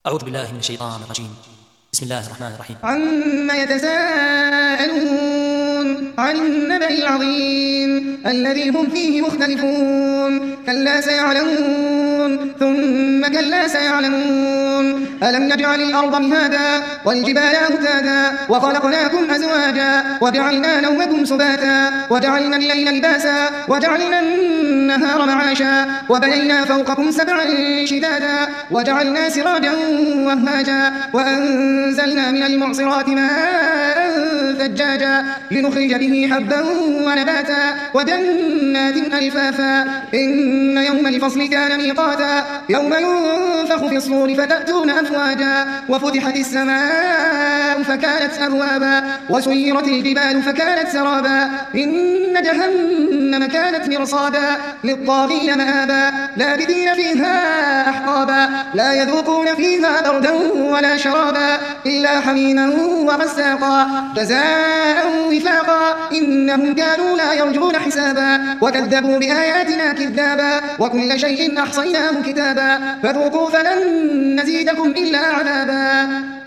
أعوذ بالله من الشيطان الرجيم. بسم الله الرحمن الرحيم. عما يتساءلون عن النبأ العظيم الذي هم فيه مختلفون كلا سيعلمون ثم كلا سيعلمون ألم نجعل الأرض مهادا والجبال أوتادا وخلقناكم أزواجا وجعلنا نومكم سباتا وجعلنا الليل لباسا وجعلنا النهار معاشا وبنينا فوقكم سبعا شدادا وجعلنا سراجا وهاجا وأنزلنا من المعصرات ماء ثجاجا لنخرج به حبا ونباتا وجنات ألفافا إن يوم الفصل كان ميقاتا يوم ينفخ في الصور فتأتون أفواجا وفتحت السماء فكانت أبوابا وسيرت الجبال فكانت سرابا إن جهنم كانت مرصادا للطاغين مآبا لابثين فيها أحقابا لا يذوقون فيها بردا ولا شرابا إلا حميما وغساقا جزاء وفاقا إنهم كانوا لا يرجون حسابا وكذبوا بآياتنا كذابا وكل شيء أحصيناه كتابا فذوقوا فلن نزيدكم إلا عذابا.